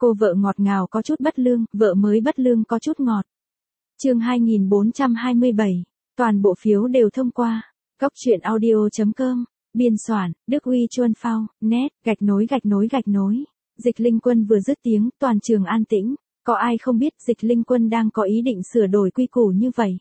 Cô vợ ngọt ngào có chút bất lương, vợ mới bất lương có chút ngọt. Chương 2427. Toàn bộ phiếu đều thông qua. Góc truyện audio.com. Biên soạn, Đức Uy Chuân Phao, net, gạch nối. Dịch Linh Quân vừa dứt tiếng, toàn trường an tĩnh. Có ai không biết Dịch Linh Quân đang có ý định sửa đổi quy củ như vậy?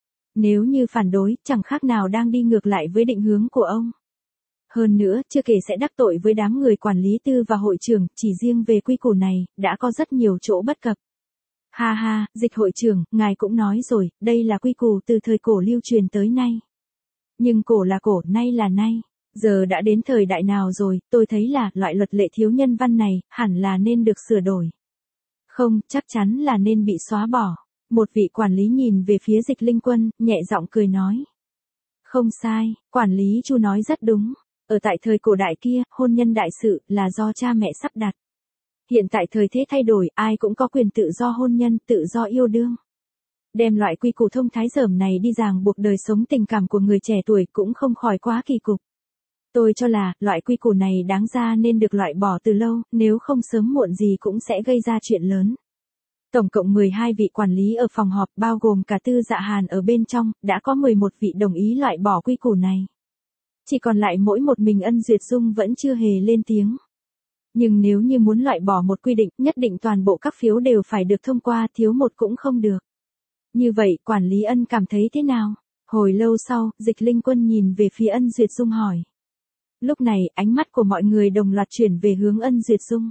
Nếu như phản đối, chẳng khác nào đang đi ngược lại với định hướng của ông. Hơn nữa, chưa kể sẽ đắc tội với đám người quản lý tư và hội trưởng, chỉ riêng về quy củ này, đã có rất nhiều chỗ bất cập. Ha ha, Dịch hội trưởng, ngài cũng nói rồi, đây là quy củ từ thời cổ lưu truyền tới nay. Nhưng cổ là cổ, nay là nay. Giờ đã đến thời đại nào rồi, tôi thấy là loại luật lệ thiếu nhân văn này, hẳn là nên được sửa đổi. Không, chắc chắn là nên bị xóa bỏ. Một vị quản lý nhìn về phía Dịch Linh Quân, nhẹ giọng cười nói. Không sai, quản lý Chu nói rất đúng. Ở tại thời cổ đại kia, hôn nhân đại sự là do cha mẹ sắp đặt. Hiện tại thời thế thay đổi, ai cũng có quyền tự do hôn nhân, tự do yêu đương. Đem loại quy củ thông thái dởm này đi ràng buộc đời sống tình cảm của người trẻ tuổi cũng không khỏi quá kỳ cục. Tôi cho là, loại quy củ này đáng ra nên được loại bỏ từ lâu, nếu không sớm muộn gì cũng sẽ gây ra chuyện lớn. Tổng cộng 12 vị quản lý ở phòng họp bao gồm cả Tư Dạ Hàn ở bên trong, đã có 11 vị đồng ý loại bỏ quy củ này. Chỉ còn lại mỗi một mình Ân Duyệt Dung vẫn chưa hề lên tiếng. Nhưng nếu như muốn loại bỏ một quy định, nhất định toàn bộ các phiếu đều phải được thông qua, thiếu một cũng không được. Như vậy, quản lý Ân cảm thấy thế nào? Hồi lâu sau, Dịch Linh Quân nhìn về phía Ân Duyệt Dung hỏi. Lúc này, ánh mắt của mọi người đồng loạt chuyển về hướng Ân Duyệt Dung.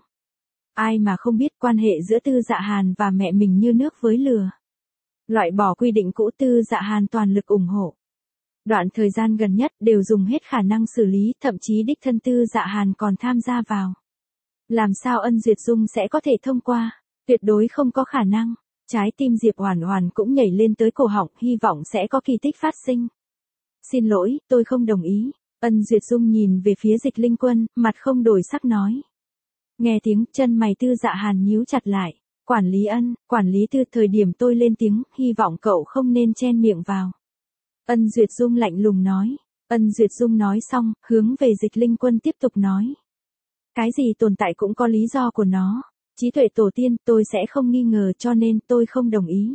Ai mà không biết quan hệ giữa Tư Dạ Hàn và mẹ mình như nước với lửa. Loại bỏ quy định cũ, Tư Dạ Hàn toàn lực ủng hộ. Đoạn thời gian gần nhất đều dùng hết khả năng xử lý, thậm chí đích thân Tư Dạ Hàn còn tham gia vào. Làm sao Ân Duyệt Dung sẽ có thể thông qua? Tuyệt đối không có khả năng. Trái tim Diệp Oản Oản cũng nhảy lên tới cổ họng, hy vọng sẽ có kỳ tích phát sinh. Xin lỗi, tôi không đồng ý. Ân Duyệt Dung nhìn về phía Dịch Linh Quân, mặt không đổi sắc nói. Nghe tiếng, chân mày Tư Dạ Hàn nhíu chặt lại. Quản lý Ân, quản lý Tư, thời điểm tôi lên tiếng, hy vọng cậu không nên chen miệng vào. Ân Duyệt Dung lạnh lùng nói. Ân Duyệt Dung nói xong, hướng về Dịch Linh Quân tiếp tục nói. Cái gì tồn tại cũng có lý do của nó. Trí tuệ tổ tiên, tôi sẽ không nghi ngờ, cho nên tôi không đồng ý.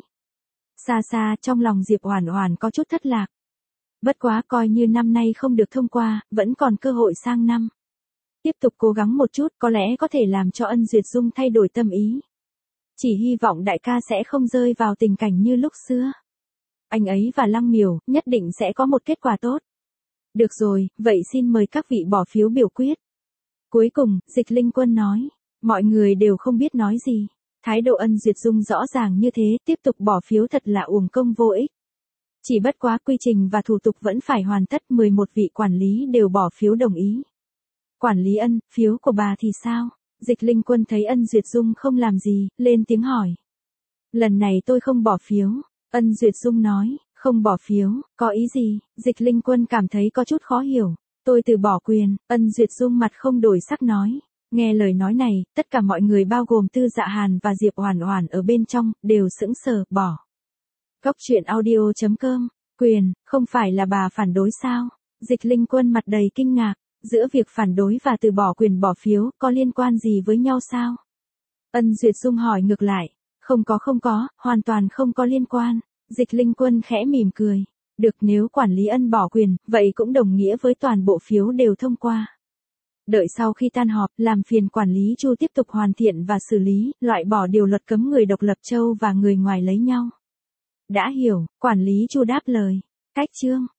Xa xa, trong lòng Diệp Oản Oản có chút thất lạc. Bất quá, coi như năm nay không được thông qua, vẫn còn cơ hội sang năm. Tiếp tục cố gắng một chút, có lẽ có thể làm cho Ân Duyệt Dung thay đổi tâm ý. Chỉ hy vọng đại ca sẽ không rơi vào tình cảnh như lúc xưa. Anh ấy và Lăng Miểu, nhất định sẽ có một kết quả tốt. Được rồi, vậy xin mời các vị bỏ phiếu biểu quyết. Cuối cùng, Dịch Linh Quân nói. Mọi người đều không biết nói gì. Thái độ Ân Duyệt Dung rõ ràng như thế, tiếp tục bỏ phiếu thật là uổng công vô ích. Chỉ bất quá quy trình và thủ tục vẫn phải hoàn tất, 11 vị quản lý đều bỏ phiếu đồng ý. Quản lý Ân, phiếu của bà thì sao? Dịch Linh Quân thấy Ân Duyệt Dung không làm gì, lên tiếng hỏi. Lần này tôi không bỏ phiếu. Ân Duyệt Dung nói, không bỏ phiếu, có ý gì? Dịch Linh Quân cảm thấy có chút khó hiểu. Tôi từ bỏ quyền. Ân Duyệt Dung mặt không đổi sắc nói. Nghe lời nói này, tất cả mọi người bao gồm Tư Dạ Hàn và Diệp Oản Oản ở bên trong, đều sững sờ, bỏ. Góc truyện audio.com. Quyền, không phải là bà phản đối sao? Dịch Linh Quân mặt đầy kinh ngạc. Giữa việc phản đối và từ bỏ quyền bỏ phiếu, có liên quan gì với nhau sao? Ân Duyệt Dung hỏi ngược lại. Không có, hoàn toàn không có liên quan. Dịch Linh Quân khẽ mỉm cười. Được, nếu quản lý Ân bỏ quyền, vậy cũng đồng nghĩa với toàn bộ phiếu đều thông qua. Đợi sau khi tan họp, làm phiền quản lý Chu tiếp tục hoàn thiện và xử lý, loại bỏ điều luật cấm người độc lập châu và người ngoài lấy nhau. Đã hiểu, quản lý Chu đáp lời. Cách chương.